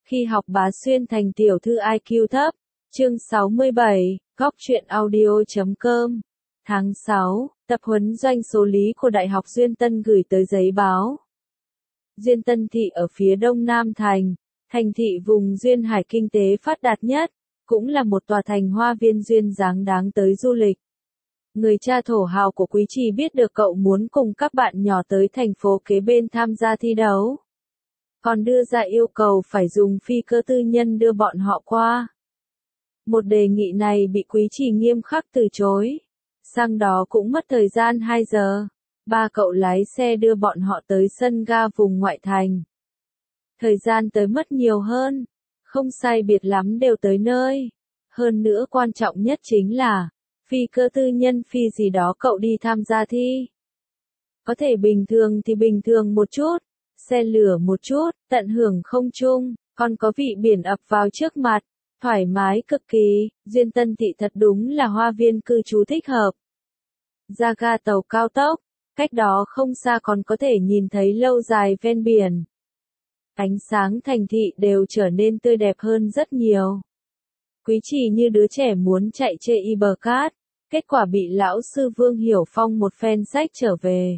Khi học Bá Xuyên thành tiểu thư IQ thấp. Chương 67, Góc truyện audio.com. Tháng 6, tập huấn doanh số lý của Đại học Duyên Tân gửi tới giấy báo. Duyên Tân thị ở phía đông Nam thành thị vùng duyên hải kinh tế phát đạt nhất, cũng là một tòa thành hoa viên duyên dáng đáng tới du lịch. Người cha thổ hào của Quý Trì biết được cậu muốn cùng các bạn nhỏ tới thành phố kế bên tham gia thi đấu, còn đưa ra yêu cầu phải dùng phi cơ tư nhân đưa bọn họ qua. Một đề nghị này bị Quý Trì nghiêm khắc từ chối. Sang đó cũng mất thời gian 2 giờ. Ba cậu lái xe đưa bọn họ tới sân ga vùng ngoại thành. Thời gian tới mất nhiều hơn. Không sai biệt lắm đều tới nơi. Hơn nữa quan trọng nhất chính là phi cơ tư nhân phi gì đó cậu đi tham gia thi. Có thể bình thường thì bình thường một chút, xe lửa một chút, tận hưởng không trung, còn có vị biển ập vào trước mặt, thoải mái cực kỳ. Duyên Tân thị thật đúng là hoa viên cư trú thích hợp. Ra ga tàu cao tốc, cách đó không xa còn có thể nhìn thấy lâu dài ven biển. Ánh sáng thành thị đều trở nên tươi đẹp hơn rất nhiều. Quý Trì như đứa trẻ muốn chạy chê y bờ cát, kết quả bị lão sư Vương Hiểu Phong một phen sách trở về.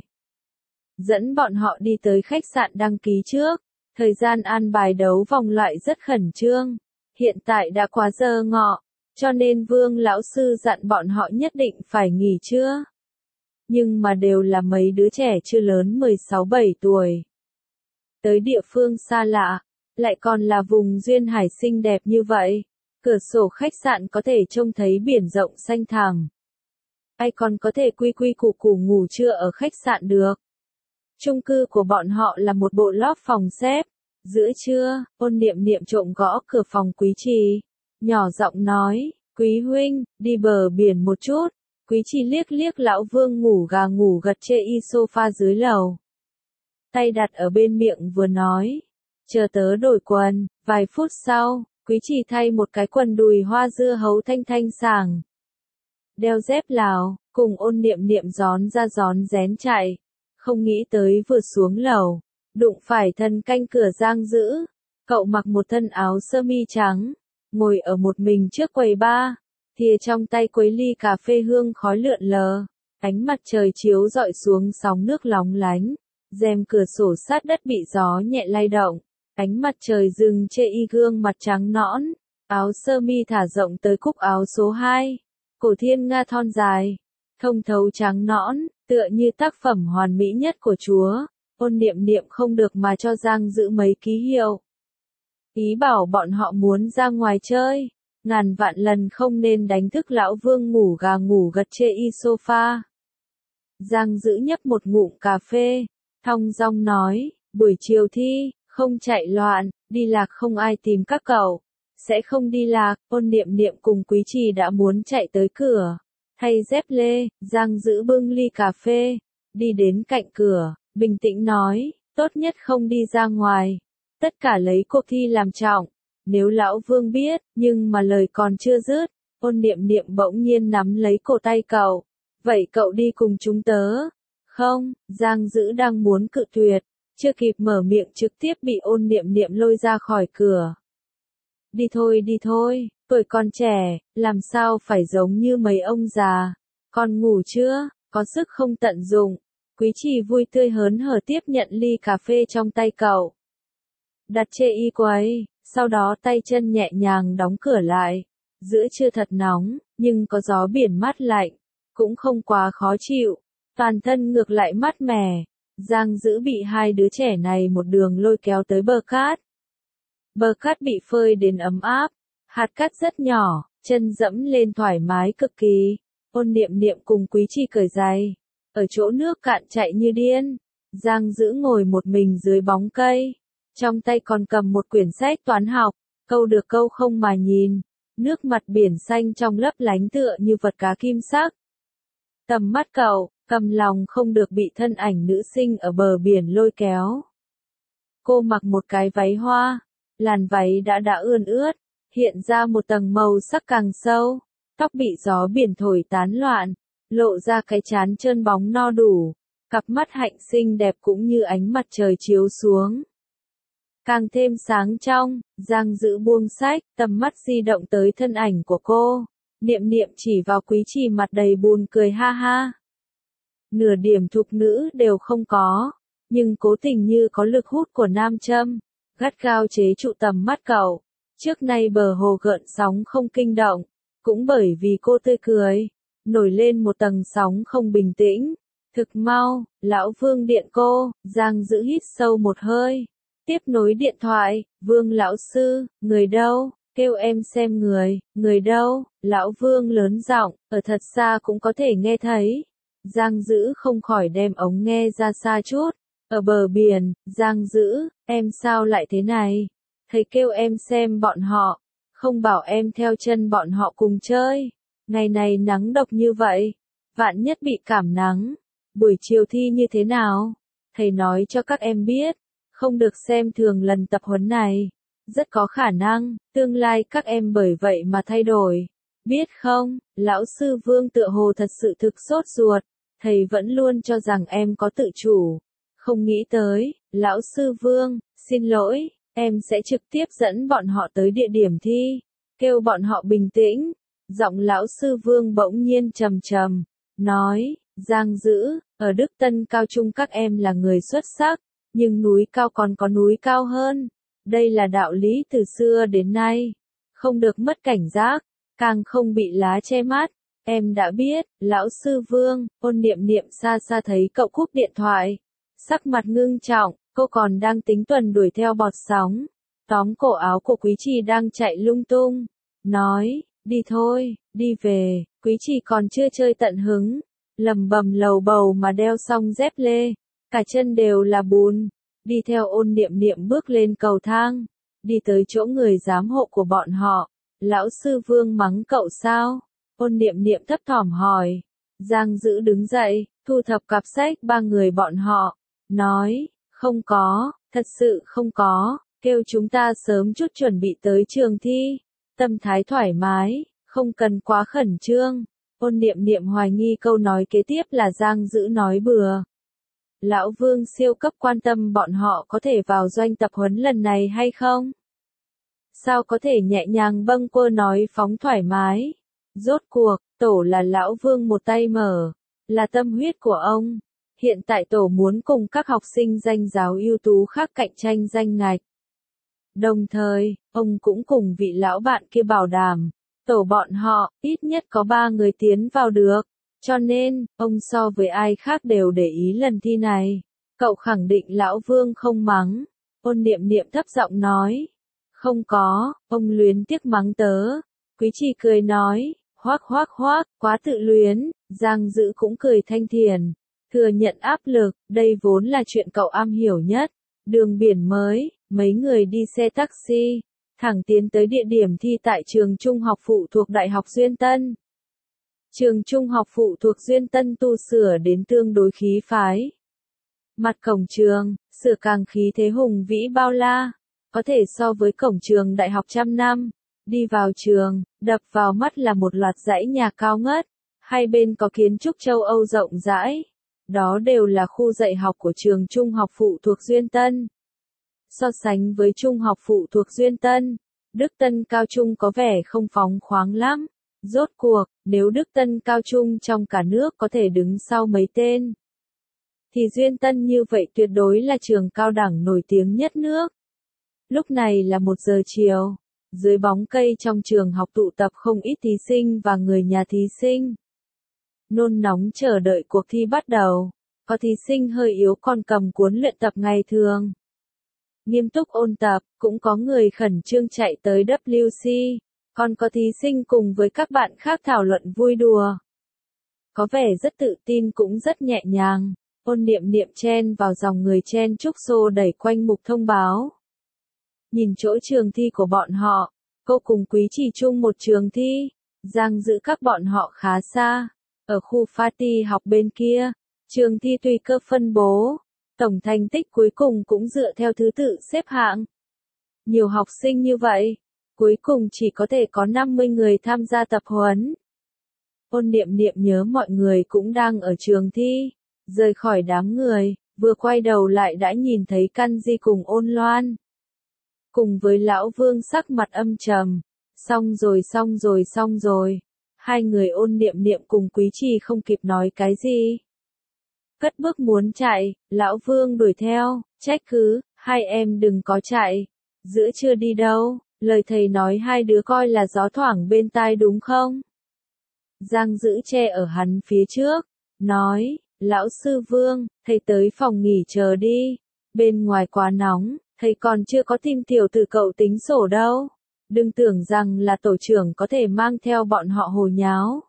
Dẫn bọn họ đi tới khách sạn đăng ký trước, thời gian an bài đấu vòng loại rất khẩn trương. Hiện tại đã quá giờ ngọ, cho nên Vương lão sư dặn bọn họ nhất định phải nghỉ trưa. Nhưng mà đều là mấy đứa trẻ chưa lớn 16-17 tuổi. Tới địa phương xa lạ, lại còn là vùng duyên hải xinh đẹp như vậy. Cửa sổ khách sạn có thể trông thấy biển rộng xanh thẳm. Ai còn có thể quy quy củ củ ngủ trưa ở khách sạn được. Chung cư của bọn họ là một bộ lót phòng xếp. Giữa trưa, Ôn Niệm Niệm trộm gõ cửa phòng Quý Trì. Nhỏ giọng nói, Quý huynh, đi bờ biển một chút. Quý Trì liếc liếc lão Vương ngủ gà ngủ gật chê y sofa dưới lầu. Tay đặt ở bên miệng vừa nói, chờ tớ đổi quần. Vài phút sau, Quý Trì thay một cái quần đùi hoa dưa hấu thanh thanh sảng. Đeo dép Lào, cùng Ôn Niệm Niệm gión ra gión rén chạy. Không nghĩ tới vừa xuống lầu, đụng phải thần canh cửa Giang Dữ. Cậu mặc một thân áo sơ mi trắng, ngồi ở một mình trước quầy bar, thìa trong tay quấy ly cà phê hương khói lượn lờ. Ánh mặt trời chiếu rọi xuống sóng nước lóng lánh, rèm cửa sổ sát đất bị gió nhẹ lay động. Ánh mặt trời rừng chê y gương mặt trắng nõn, áo sơ mi thả rộng tới cúc áo số 2, cổ thiên nga thon dài, thông thấu trắng nõn, tựa như tác phẩm hoàn mỹ nhất của Chúa. Ôn Niệm Niệm không được mà cho Giang Dữ mấy ký hiệu. Ý bảo bọn họ muốn ra ngoài chơi, ngàn vạn lần không nên đánh thức lão Vương ngủ gà ngủ gật chê y sofa. Giang Dữ nhấp một ngụm cà phê, thong dong nói, buổi chiều thi, không chạy loạn, đi lạc không ai tìm các cậu. Sẽ không đi lạc. Ôn Niệm Niệm cùng Quý Trì đã muốn chạy tới cửa. Thay dép lê, Giang Dữ bưng ly cà phê, đi đến cạnh cửa, bình tĩnh nói, tốt nhất không đi ra ngoài. Tất cả lấy cuộc thi làm trọng. Nếu lão Vương biết, nhưng mà lời còn chưa dứt, Ôn Niệm Niệm bỗng nhiên nắm lấy cổ tay cậu. Vậy cậu đi cùng chúng tớ? Không, Giang Dữ đang muốn cự tuyệt, chưa kịp mở miệng trực tiếp bị Ôn Niệm Niệm lôi ra khỏi cửa. Đi thôi, tuổi còn trẻ, làm sao phải giống như mấy ông già. Con ngủ chưa, có sức không tận dụng. Quý Trì vui tươi hớn hở tiếp nhận ly cà phê trong tay cậu. Đặt chê y quầy, sau đó tay chân nhẹ nhàng đóng cửa lại. Giữa trưa thật nóng, nhưng có gió biển mát lạnh, cũng không quá khó chịu. Toàn thân ngược lại mát mẻ. Giang Dữ bị hai đứa trẻ này một đường lôi kéo tới bờ cát. Bờ cát bị phơi đến ấm áp, hạt cát rất nhỏ, chân dẫm lên thoải mái cực kỳ. Ôn Niệm Niệm cùng Quý Trì cởi giày, ở chỗ nước cạn chạy như điên. Giang Dữ ngồi một mình dưới bóng cây, trong tay còn cầm một quyển sách toán học, câu được câu không mà nhìn. Nước mặt biển xanh trong lấp lánh tựa như vật cá kim sắc. Tầm mắt cậu, cầm lòng không được bị thân ảnh nữ sinh ở bờ biển lôi kéo. Cô mặc một cái váy hoa, làn váy đã ươn ướt, hiện ra một tầng màu sắc càng sâu, tóc bị gió biển thổi tán loạn, lộ ra cái trán trơn bóng no đủ, cặp mắt hạnh xinh đẹp cũng như ánh mặt trời chiếu xuống. càng thêm sáng trong. Giang Dữ buông sách, tầm mắt di động tới thân ảnh của cô. Niệm Niệm chỉ vào Quý Trì mặt đầy buồn cười ha ha. Nửa điểm thục nữ đều không có, nhưng cố tình như có lực hút của nam châm, gắt gao chế trụ tầm mắt cậu. Trước nay bờ hồ gợn sóng không kinh động, cũng bởi vì cô tươi cười, nổi lên một tầng sóng không bình tĩnh. Thực mau, lão Vương điện cô. Giang Dữ hít sâu một hơi, tiếp nối điện thoại. Vương lão sư, người đâu? Kêu em xem người đâu? Lão Vương lớn giọng, ở thật xa cũng có thể nghe thấy. Giang Dữ không khỏi đem ống nghe ra xa chút. Ở bờ biển. Giang Dữ, em sao lại thế này? Thầy kêu em xem bọn họ, không bảo em theo chân bọn họ cùng chơi. Ngày này nắng độc như vậy, vạn nhất bị cảm nắng. Buổi chiều thi như thế nào? Thầy nói cho các em biết, không được xem thường lần tập huấn này. Rất có khả năng, tương lai các em bởi vậy mà thay đổi. Biết không, lão sư Vương tựa hồ thật sự thực sốt ruột. Thầy vẫn luôn cho rằng em có tự chủ. Không nghĩ tới, lão sư Vương, xin lỗi, em sẽ trực tiếp dẫn bọn họ tới địa điểm thi. Kêu bọn họ bình tĩnh. Giọng lão sư Vương bỗng nhiên trầm trầm, nói, Giang Dữ, ở Đức Tân Cao Trung các em là người xuất sắc, nhưng núi cao còn có núi cao hơn. Đây là đạo lý từ xưa đến nay. Không được mất cảnh giác, càng không bị lá che mắt. Em đã biết, lão sư Vương. Ôn Niệm Niệm xa xa thấy cậu cúp điện thoại. Sắc mặt ngưng trọng, cô còn đang tính tuần đuổi theo bọt sóng. Tóm cổ áo của Quý Trì đang chạy lung tung. Nói, đi thôi, đi về. Quý Trì còn chưa chơi tận hứng, lầm bầm lầu bầu mà đeo xong dép lê. Cả chân đều là bùn. Đi theo Ôn Niệm Niệm bước lên cầu thang. Đi tới chỗ người giám hộ của bọn họ. Lão sư Vương mắng cậu sao? Ôn Niệm Niệm thấp thỏm hỏi. Giang Dữ đứng dậy, thu thập cặp sách ba người bọn họ. Nói, không có, thật sự không có. Kêu chúng ta sớm chút chuẩn bị tới trường thi. Tâm thái thoải mái, không cần quá khẩn trương. Ôn Niệm Niệm hoài nghi câu nói kế tiếp là Giang Dữ nói bừa. Lão Vương siêu cấp quan tâm bọn họ có thể vào doanh tập huấn lần này hay không? Sao có thể nhẹ nhàng bâng quơ nói phóng thoải mái? Rốt cuộc, tổ là Lão Vương một tay mở, là tâm huyết của ông. Hiện tại tổ muốn cùng các học sinh danh giáo ưu tú khác cạnh tranh danh ngạch. Đồng thời, ông cũng cùng vị lão bạn kia bảo đảm, tổ bọn họ, ít nhất có 3 người tiến vào được. Cho nên, ông so với ai khác đều để ý lần thi này. Cậu khẳng định Lão Vương không mắng. Ôn Niệm Niệm thấp giọng nói. Không có, ông luyến tiếc mắng tớ. Quý Trì cười nói, hoác hoác hoác, quá tự luyến. Giang Dữ cũng cười thanh thiền. Thừa nhận áp lực, đây vốn là chuyện cậu am hiểu nhất. Đường biển mới, mấy người đi xe taxi, thẳng tiến tới địa điểm thi tại trường trung học phụ thuộc Đại học Duyên Tân. Trường trung học phụ thuộc Duyên Tân tu sửa đến tương đối khí phái. Mặt cổng trường, sửa càng khí thế hùng vĩ bao la, có thể so với cổng trường đại học trăm năm. Đi vào trường, đập vào mắt là một loạt dãy nhà cao ngất, hai bên có kiến trúc châu Âu rộng rãi. Đó đều là khu dạy học của trường trung học phụ thuộc Duyên Tân. So sánh với trung học phụ thuộc Duyên Tân, Đức Tân Cao Trung có vẻ không phóng khoáng lắm. Rốt cuộc, nếu Đức Tân Cao Trung trong cả nước có thể đứng sau mấy tên, thì Duyên Tân như vậy tuyệt đối là trường cao đẳng nổi tiếng nhất nước. Lúc này là 1 giờ chiều, dưới bóng cây trong trường học tụ tập không ít thí sinh và người nhà thí sinh. Nôn nóng chờ đợi cuộc thi bắt đầu, có thí sinh hơi yếu còn cầm cuốn luyện tập ngày thường. Nghiêm túc ôn tập, cũng có người khẩn trương chạy tới WC, còn có thí sinh cùng với các bạn khác thảo luận vui đùa. Có vẻ rất tự tin cũng rất nhẹ nhàng. Ôn Niệm Niệm chen vào dòng người chen chúc xô đẩy quanh mục thông báo. Nhìn chỗ trường thi của bọn họ, cô cùng Quý Trì chung một trường thi. Giang Dữ các bọn họ khá xa, ở khu party học bên kia. Trường thi tùy cơ phân bố, tổng thành tích cuối cùng cũng dựa theo thứ tự xếp hạng. Nhiều học sinh như vậy, cuối cùng chỉ có thể có 50 người tham gia tập huấn. Ôn Niệm Niệm nhớ mọi người cũng đang ở trường thi, rời khỏi đám người, vừa quay đầu lại đã nhìn thấy Căn Di cùng Ôn Loan. cùng với lão Vương sắc mặt âm trầm. Xong rồi. Hai người Ôn Niệm Niệm cùng Quý Trì không kịp nói cái gì. Cất bước muốn chạy, lão Vương đuổi theo, trách cứ, hai em đừng có chạy. Giữa trưa đi đâu, lời thầy nói hai đứa coi là gió thoảng bên tai đúng không? Giang Dữ che ở hắn phía trước, nói, lão sư Vương, thầy tới phòng nghỉ chờ đi. Bên ngoài quá nóng, thầy còn chưa có tìm tiểu tử cậu tính sổ đâu. Đừng tưởng rằng là tổ trưởng có thể mang theo bọn họ hồ nháo.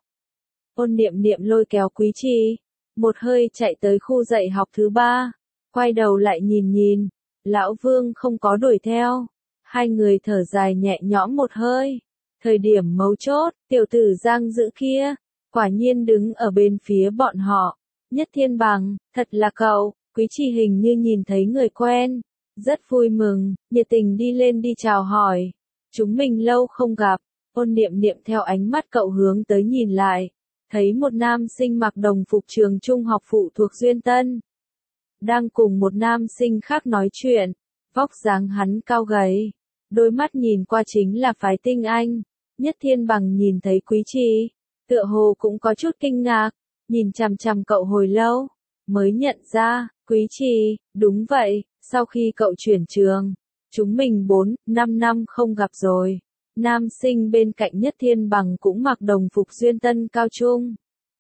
Ôn Niệm Niệm lôi kéo Quý Trì, một hơi chạy tới khu dạy học thứ 3, quay đầu lại nhìn, lão Vương không có đuổi theo. Hai người thở dài nhẹ nhõm một hơi. Thời điểm mấu chốt, tiểu tử Giang Dữ kia, quả nhiên đứng ở bên phía bọn họ. Nhất Thiên Bằng, thật là cậu. Quý Trì hình như nhìn thấy người quen, rất vui mừng, nhiệt tình đi lên đi chào hỏi. Chúng mình lâu không gặp. Ôn Niệm Niệm theo ánh mắt cậu hướng tới nhìn lại, thấy một nam sinh mặc đồng phục trường trung học phụ thuộc Duyên Tân, đang cùng một nam sinh khác nói chuyện. Vóc dáng hắn cao gầy, đôi mắt nhìn qua chính là phái tinh anh. Nhất Thiên Bằng nhìn thấy Quý Trì, tựa hồ cũng có chút kinh ngạc, nhìn chằm chằm cậu hồi lâu, mới nhận ra, Quý Trì, đúng vậy, sau khi cậu chuyển trường, chúng mình 4-5 năm không gặp rồi. Nam sinh bên cạnh Nhất Thiên Bằng cũng mặc đồng phục Duyên Tân cao trung.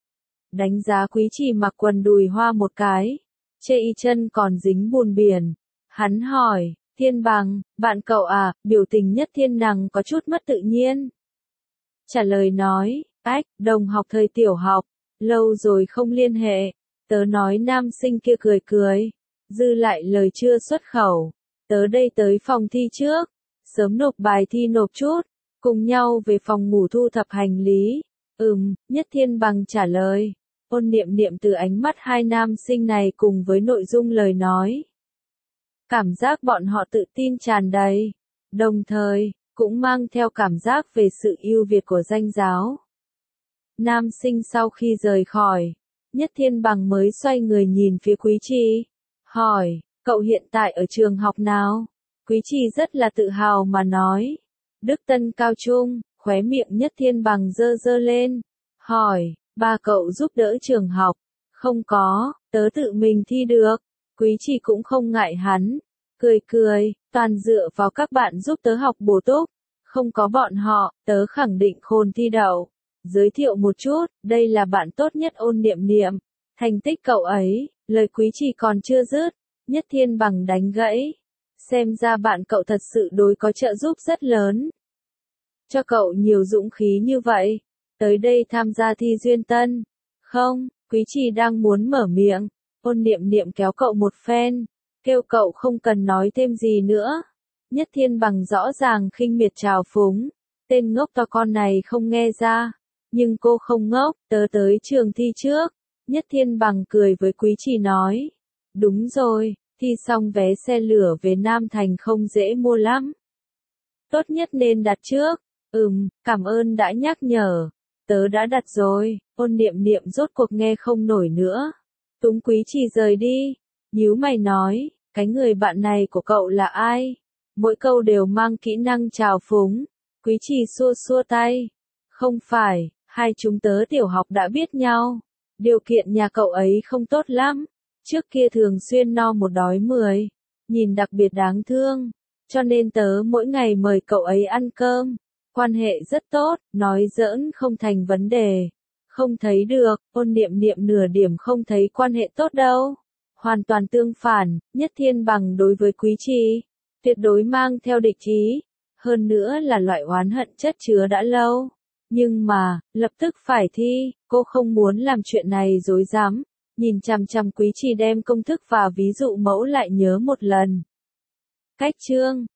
Đánh giá Quý Trì mặc quần đùi hoa một cái, chê y chân còn dính bùn biển. Hắn hỏi, Thiên Bằng, bạn cậu à? Biểu tình Nhất Thiên Năng có chút mất tự nhiên. Trả lời nói, đồng học thời tiểu học, lâu rồi không liên hệ. Tớ nói nam sinh kia cười, dư lại lời chưa xuất khẩu. Tớ đây tới phòng thi trước, sớm nộp bài thi nộp chút, cùng nhau về phòng ngủ thu thập hành lý. Nhất Thiên Bằng trả lời. Ôn Niệm Niệm từ ánh mắt hai nam sinh này cùng với nội dung lời nói, cảm giác bọn họ tự tin tràn đầy, đồng thời, cũng mang theo cảm giác về sự ưu việt của danh giáo. Nam sinh sau khi rời khỏi, Nhất Thiên Bằng mới xoay người nhìn phía Quý Trì, hỏi, cậu hiện tại ở trường học nào? Quý Trì rất là tự hào mà nói, Đức Tân Cao Trung. Khóe miệng Nhất Thiên Bằng giơ lên, hỏi, ba cậu giúp đỡ trường học? Không có, tớ tự mình thi được. Quý Trì cũng không ngại hắn, cười, toàn dựa vào các bạn giúp tớ học bổ túc. Không có bọn họ, tớ khẳng định khôn thi đậu. Giới thiệu một chút, đây là bạn tốt nhất Ôn Niệm Niệm. Thành tích cậu ấy, lời Quý Trì còn chưa dứt, Nhất Thiên Bằng đánh gãy. Xem ra bạn cậu thật sự đối có trợ giúp rất lớn. Cho cậu nhiều dũng khí như vậy, tới đây tham gia thi Duyên Tân. Không, Quý Trì đang muốn mở miệng, Ôn Niệm Niệm kéo cậu một phen, kêu cậu không cần nói thêm gì nữa. Nhất Thiên Bằng rõ ràng khinh miệt trào phúng, tên ngốc to con này không nghe ra, nhưng cô không ngốc, tớ tới trường thi trước. Nhất Thiên Bằng cười với Quý Trì nói, đúng rồi, thi xong vé xe lửa về Nam Thành không dễ mua lắm. Tốt nhất nên đặt trước. Cảm ơn đã nhắc nhở. Tớ đã đặt rồi. Ôn Niệm Niệm rốt cuộc nghe không nổi nữa, túng Quý Trì rời đi, nhíu mày nói, cái người bạn này của cậu là ai? Mỗi câu đều mang kỹ năng trào phúng. Quý Trì xua tay, không phải, hai chúng tớ tiểu học đã biết nhau. Điều kiện nhà cậu ấy không tốt lắm, trước kia thường xuyên no một đói 10, nhìn đặc biệt đáng thương, cho nên tớ mỗi ngày mời cậu ấy ăn cơm. Quan hệ rất tốt, nói giỡn không thành vấn đề. Không thấy được, Ôn Niệm Niệm nửa điểm không thấy quan hệ tốt đâu. Hoàn toàn tương phản, Nhất Thiên Bằng đối với Quý Trì, tuyệt đối mang theo địch ý. Hơn nữa là loại oán hận chất chứa đã lâu. Nhưng mà, lập tức phải thi, cô không muốn làm chuyện này dối dám. Nhìn chằm chằm Quý Trì đem công thức và ví dụ mẫu lại nhớ một lần. Cách chương